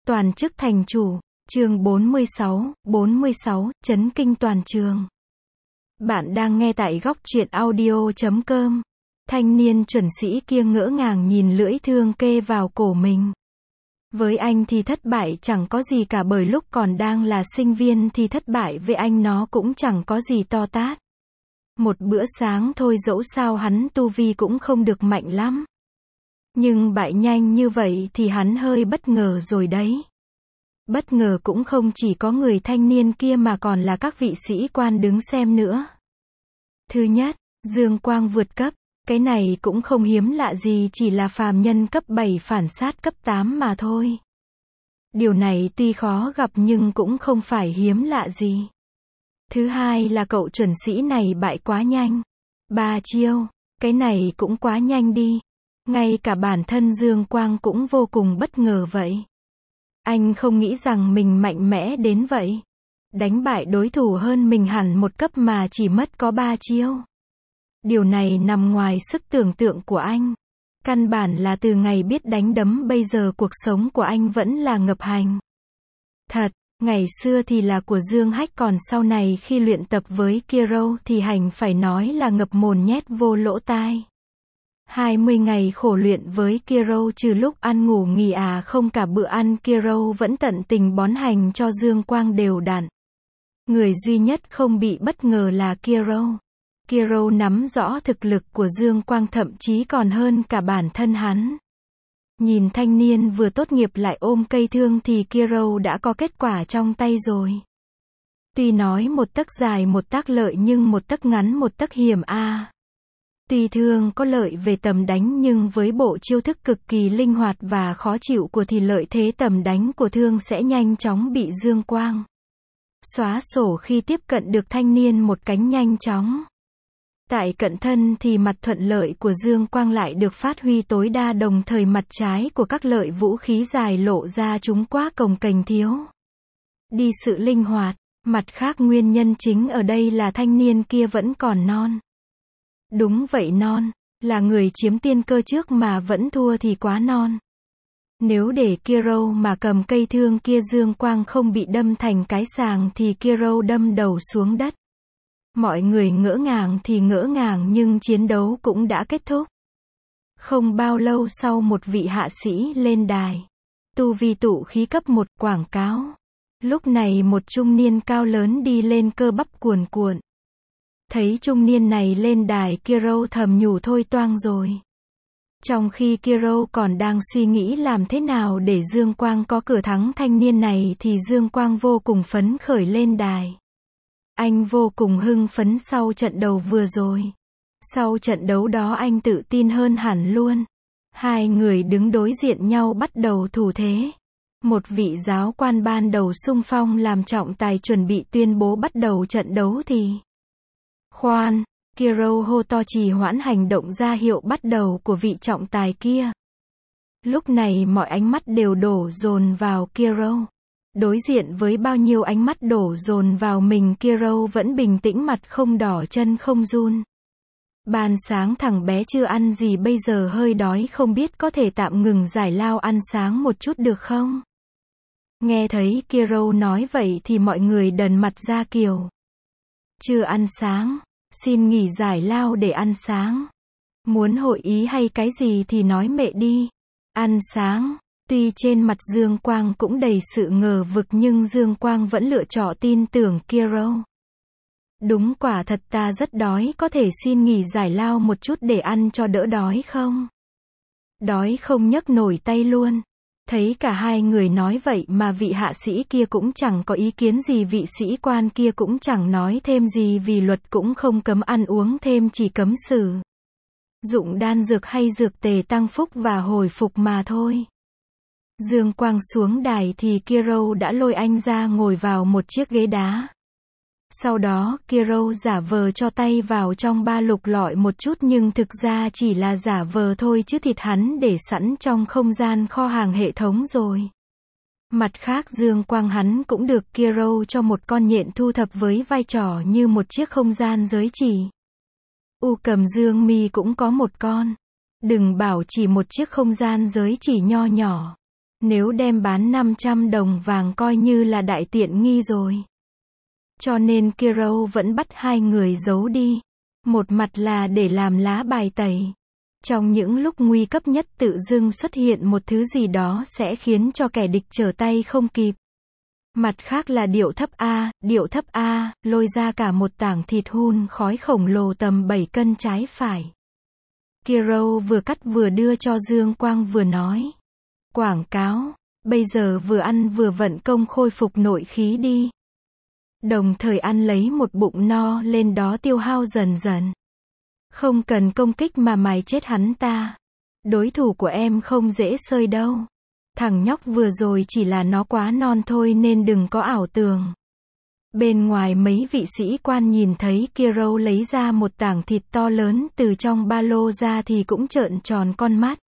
Toàn chức thành chủ, chương 46, chấn kinh toàn trường. Bạn đang nghe tại góc truyện audio.com. Thanh niên chuẩn sĩ kia ngỡ ngàng nhìn lưỡi thương kê vào cổ mình. Với anh thì thất bại chẳng có gì cả, bởi lúc còn đang là sinh viên thì thất bại với anh nó cũng chẳng có gì to tát. Một bữa sáng thôi, dẫu sao hắn tu vi cũng không được mạnh lắm. Nhưng bại nhanh như vậy thì hắn hơi bất ngờ rồi đấy. Bất ngờ cũng không chỉ có người thanh niên kia mà còn là các vị sĩ quan đứng xem nữa. Thứ nhất, Dương Quang vượt cấp, cái này cũng không hiếm lạ gì, chỉ là phàm nhân cấp 7 phản sát cấp 8 mà thôi. Điều này tuy khó gặp nhưng cũng không phải hiếm lạ gì. Thứ hai là cậu chuẩn sĩ này bại quá nhanh. 3 chiêu, cái này cũng quá nhanh đi. Ngay cả bản thân Dương Quang cũng vô cùng bất ngờ vậy. Anh không nghĩ rằng mình mạnh mẽ đến vậy. Đánh bại đối thủ hơn mình hẳn một cấp mà chỉ mất có 3 chiêu. Điều này nằm ngoài sức tưởng tượng của anh. Căn bản là từ ngày biết đánh đấm bây giờ cuộc sống của anh vẫn là ngập hành. Thật, ngày xưa thì là của Dương Hách, còn sau này khi luyện tập với Kiro thì hành phải nói là ngập mồm nhét vô lỗ tai. 20 ngày khổ luyện với Kiro, trừ lúc ăn ngủ nghỉ không cả bữa ăn Kiro vẫn tận tình bón hành cho Dương Quang đều đặn. Người duy nhất không bị bất ngờ là Kiro. Kiro nắm rõ thực lực của Dương Quang, thậm chí còn hơn cả bản thân hắn. Nhìn thanh niên vừa tốt nghiệp lại ôm cây thương thì Kiro đã có kết quả trong tay rồi. Tuy nói một tấc dài một tấc lợi nhưng một tấc ngắn một tấc hiểm Tuy thương có lợi về tầm đánh nhưng với bộ chiêu thức cực kỳ linh hoạt và khó chịu của thì lợi thế tầm đánh của thương sẽ nhanh chóng bị Dương Quang xóa sổ khi tiếp cận được thanh niên một cánh nhanh chóng. Tại cận thân thì mặt thuận lợi của Dương Quang lại được phát huy tối đa, đồng thời mặt trái của các lợi vũ khí dài lộ ra chúng quá cồng kềnh thiếu đi sự linh hoạt. Mặt khác, nguyên nhân chính ở đây là thanh niên kia vẫn còn non. Đúng vậy, non, là người chiếm tiên cơ trước mà vẫn thua thì quá non. Nếu để Kiro mà cầm cây thương kia, Dương Quang không bị đâm thành cái sàng thì Kiro đâm đầu xuống đất. Mọi người ngỡ ngàng thì ngỡ ngàng nhưng chiến đấu cũng đã kết thúc. Không bao lâu sau, một vị hạ sĩ lên đài. Tu vi tụ khí cấp 1 quảng cáo. Lúc này một trung niên cao lớn đi lên, cơ bắp cuồn cuộn. Thấy trung niên này lên đài, Kiro thầm nhủ thôi toang rồi. Trong khi Kiro còn đang suy nghĩ làm thế nào để Dương Quang có cửa thắng thanh niên này thì Dương Quang vô cùng phấn khởi lên đài. Anh vô cùng hưng phấn sau trận đấu vừa rồi. Sau trận đấu đó anh tự tin hơn hẳn luôn. Hai người đứng đối diện nhau bắt đầu thủ thế. Một vị giáo quan ban đầu xung phong làm trọng tài chuẩn bị tuyên bố bắt đầu trận đấu thì khoan, Kiro hô to trì hoãn hành động ra hiệu bắt đầu của vị trọng tài kia. Lúc này mọi ánh mắt đều đổ dồn vào Kiro. Đối diện với bao nhiêu ánh mắt đổ dồn vào mình, Kiro vẫn bình tĩnh, mặt không đỏ chân không run. Ban sáng thằng bé chưa ăn gì, bây giờ hơi đói, không biết có thể tạm ngừng giải lao ăn sáng một chút được không? Nghe thấy Kiro nói vậy thì mọi người đần mặt ra kiểu chưa ăn sáng, xin nghỉ giải lao để ăn sáng. Muốn hội ý hay cái gì thì nói mẹ đi. Ăn sáng. Tuy trên mặt Dương Quang cũng đầy sự ngờ vực nhưng Dương Quang vẫn lựa chọn tin tưởng Kiro. Đúng, quả thật ta rất đói, có thể xin nghỉ giải lao một chút để ăn cho đỡ đói không? Đói không nhấc nổi tay luôn. Thấy cả hai người nói vậy mà vị hạ sĩ kia cũng chẳng có ý kiến gì, vị sĩ quan kia cũng chẳng nói thêm gì vì luật cũng không cấm ăn uống thêm, chỉ cấm sử dụng đan dược hay dược tề tăng phúc và hồi phục mà thôi. Dương Quang xuống đài thì Kiro đã lôi anh ra ngồi vào một chiếc ghế đá. Sau đó Kiro giả vờ cho tay vào trong ba lục lọi một chút nhưng thực ra chỉ là giả vờ thôi, chứ thịt hắn để sẵn trong không gian kho hàng hệ thống rồi. Mặt khác, Dương Quang hắn cũng được Kiro cho một con nhện thu thập với vai trò như một chiếc không gian giới chỉ. Cầm Dương Mi cũng có một con. Đừng bảo chỉ một chiếc không gian giới chỉ nho nhỏ. Nếu đem bán 500 đồng vàng coi như là đại tiện nghi rồi. Cho nên Kiro vẫn bắt hai người giấu đi. Một mặt là để làm lá bài tẩy. Trong những lúc nguy cấp nhất tự dưng xuất hiện một thứ gì đó sẽ khiến cho kẻ địch trở tay không kịp. Mặt khác là điệu thấp A, lôi ra cả một tảng thịt hun khói khổng lồ tầm 7 cân trái phải. Kiro vừa cắt vừa đưa cho Dương Quang vừa nói. Quảng cáo, bây giờ vừa ăn vừa vận công khôi phục nội khí đi. Đồng thời ăn lấy một bụng no lên đó tiêu hao dần dần. Không cần công kích mà mài chết hắn ta. Đối thủ của em không dễ xơi đâu. Thằng nhóc vừa rồi chỉ là nó quá non thôi nên đừng có ảo tưởng. Bên ngoài mấy vị sĩ quan nhìn thấy Kiro lấy ra một tảng thịt to lớn từ trong ba lô ra thì cũng trợn tròn con mắt.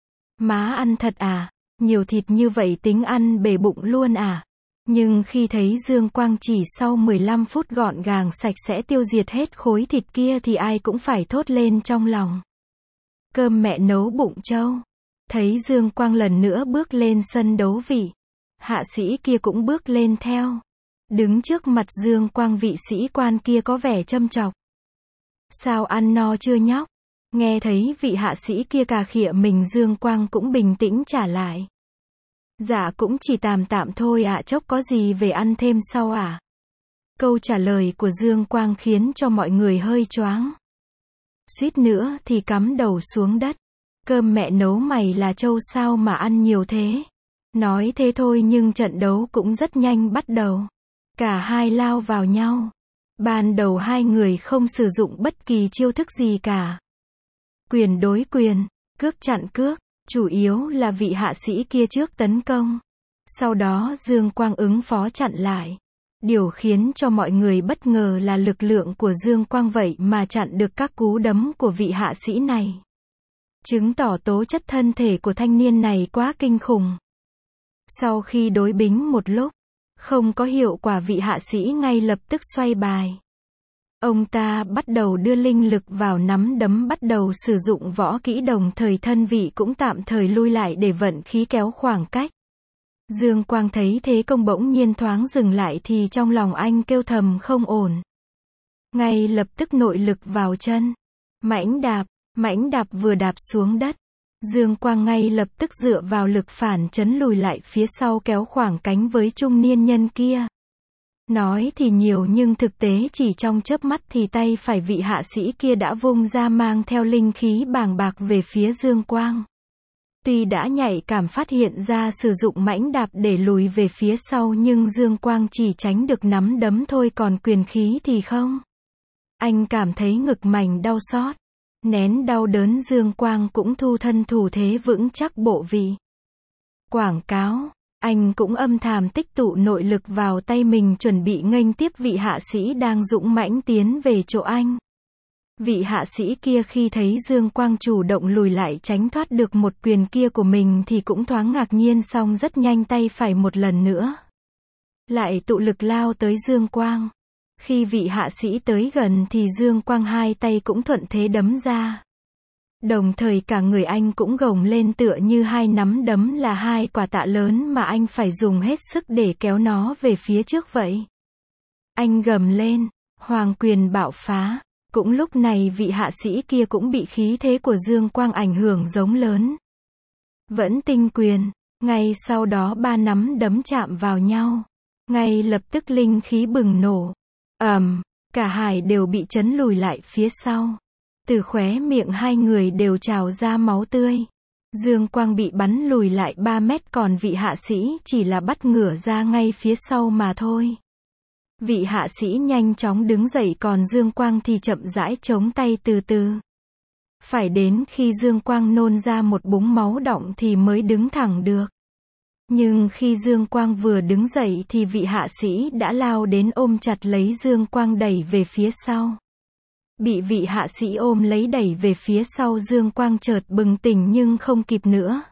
Má ăn thật à? Nhiều thịt như vậy tính ăn bể bụng luôn à? Nhưng khi thấy Dương Quang chỉ sau 15 phút gọn gàng sạch sẽ tiêu diệt hết khối thịt kia thì ai cũng phải thốt lên trong lòng. Cơm mẹ nấu bụng trâu. Thấy Dương Quang lần nữa bước lên sân đấu vị. Hạ sĩ kia cũng bước lên theo. Đứng trước mặt Dương Quang vị sĩ quan kia có vẻ châm chọc. Sao ăn no chưa nhóc? Nghe thấy vị hạ sĩ kia cà khịa mình Dương Quang cũng bình tĩnh trả lại. Dạ cũng chỉ tạm tạm thôi ạ, chốc có gì về ăn thêm sau ạ. Câu trả lời của Dương Quang khiến cho mọi người hơi choáng. Suýt nữa thì cắm đầu xuống đất. Cơm mẹ nấu mày là trâu sao mà ăn nhiều thế. Nói thế thôi nhưng trận đấu cũng rất nhanh bắt đầu. Cả hai lao vào nhau. Ban đầu hai người không sử dụng bất kỳ chiêu thức gì cả. Quyền đối quyền, cước chặn cước, chủ yếu là vị hạ sĩ kia trước tấn công. Sau đó Dương Quang ứng phó chặn lại. Điều khiến cho mọi người bất ngờ là lực lượng của Dương Quang vậy mà chặn được các cú đấm của vị hạ sĩ này. Chứng tỏ tố chất thân thể của thanh niên này quá kinh khủng. Sau khi đối bính một lúc, không có hiệu quả vị hạ sĩ ngay lập tức xoay bài. Ông ta bắt đầu đưa linh lực vào nắm đấm bắt đầu sử dụng võ kỹ đồng thời thân vị cũng tạm thời lui lại để vận khí kéo khoảng cách. Dương Quang thấy thế công bỗng nhiên thoáng dừng lại thì trong lòng anh kêu thầm không ổn. Ngay lập tức nội lực vào chân. Mãnh đạp vừa đạp xuống đất. Dương Quang ngay lập tức dựa vào lực phản chấn lùi lại phía sau kéo khoảng cánh với trung niên nhân kia. Nói thì nhiều nhưng thực tế chỉ trong chớp mắt thì tay phải vị hạ sĩ kia đã vung ra mang theo linh khí bàng bạc về phía Dương Quang. Tuy đã nhạy cảm phát hiện ra sử dụng mãnh đạp để lùi về phía sau nhưng Dương Quang chỉ tránh được nắm đấm thôi còn quyền khí thì không. Anh cảm thấy ngực mành đau xót. Nén đau đớn Dương Quang cũng thu thân thủ thế vững chắc bộ vị. Quảng cáo. Anh cũng âm thầm tích tụ nội lực vào tay mình chuẩn bị nghênh tiếp vị hạ sĩ đang dũng mãnh tiến về chỗ anh. Vị hạ sĩ kia khi thấy Dương Quang chủ động lùi lại tránh thoát được một quyền kia của mình thì cũng thoáng ngạc nhiên song rất nhanh tay phải một lần nữa. Lại tụ lực lao tới Dương Quang. Khi vị hạ sĩ tới gần thì Dương Quang hai tay cũng thuận thế đấm ra. Đồng thời cả người anh cũng gồng lên tựa như hai nắm đấm là hai quả tạ lớn mà anh phải dùng hết sức để kéo nó về phía trước vậy. Anh gầm lên, hoàng quyền bạo phá. Cũng lúc này vị hạ sĩ kia cũng bị khí thế của Dương Quang ảnh hưởng giống lớn. Vẫn tinh quyền, ngay sau đó ba nắm đấm chạm vào nhau. Ngay lập tức linh khí bừng nổ. Cả hai đều bị chấn lùi lại phía sau. Từ khóe miệng hai người đều trào ra máu tươi. Dương Quang bị bắn lùi lại 3 mét còn vị hạ sĩ chỉ là bắt ngửa ra ngay phía sau mà thôi. Vị hạ sĩ nhanh chóng đứng dậy còn Dương Quang thì chậm rãi chống tay từ từ. Phải đến khi Dương Quang nôn ra một búng máu đọng thì mới đứng thẳng được. Nhưng khi Dương Quang vừa đứng dậy thì vị hạ sĩ đã lao đến ôm chặt lấy Dương Quang đẩy về phía sau. Bị vị hạ sĩ ôm lấy đẩy về phía sau Dương Quang chợt bừng tỉnh nhưng không kịp nữa.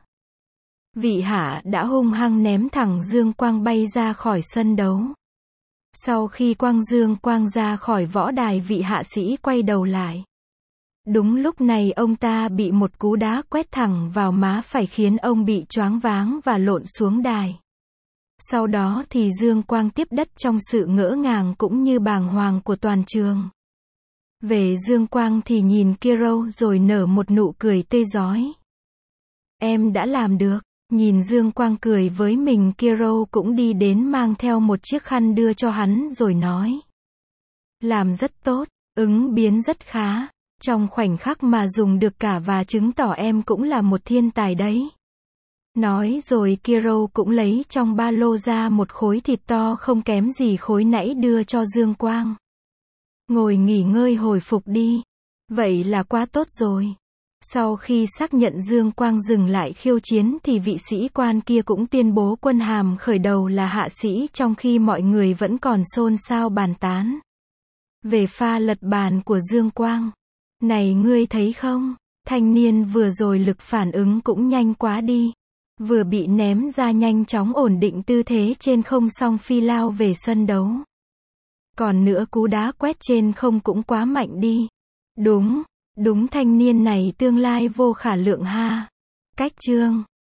Vị hạ đã hung hăng ném thẳng Dương Quang bay ra khỏi sân đấu. Sau khi quăng Dương Quang ra khỏi võ đài vị hạ sĩ quay đầu lại. Đúng lúc này ông ta bị một cú đá quét thẳng vào má phải khiến ông bị choáng váng và lộn xuống đài. Sau đó thì Dương Quang tiếp đất trong sự ngỡ ngàng cũng như bàng hoàng của toàn trường. Về Dương Quang thì nhìn Kiro rồi nở một nụ cười tươi rói. Em đã làm được. Nhìn Dương Quang cười với mình, Kiro cũng đi đến mang theo một chiếc khăn đưa cho hắn rồi nói. Làm rất tốt, ứng biến rất khá. Trong khoảnh khắc mà dùng được cả và chứng tỏ em cũng là một thiên tài đấy. Nói rồi Kiro cũng lấy trong ba lô ra một khối thịt to không kém gì khối nãy đưa cho Dương Quang. Ngồi nghỉ ngơi hồi phục đi. Vậy là quá tốt rồi. Sau khi xác nhận Dương Quang dừng lại khiêu chiến thì vị sĩ quan kia cũng tuyên bố quân hàm khởi đầu là hạ sĩ, trong khi mọi người vẫn còn xôn xao bàn tán về pha lật bàn của Dương Quang. Này ngươi thấy không? Thanh niên vừa rồi lực phản ứng cũng nhanh quá đi. Vừa bị ném ra nhanh chóng ổn định tư thế trên không xong phi lao về sân đấu. Còn nữa cú đá quét trên không cũng quá mạnh đi. Đúng, thanh niên này tương lai vô khả lượng ha. Cách chương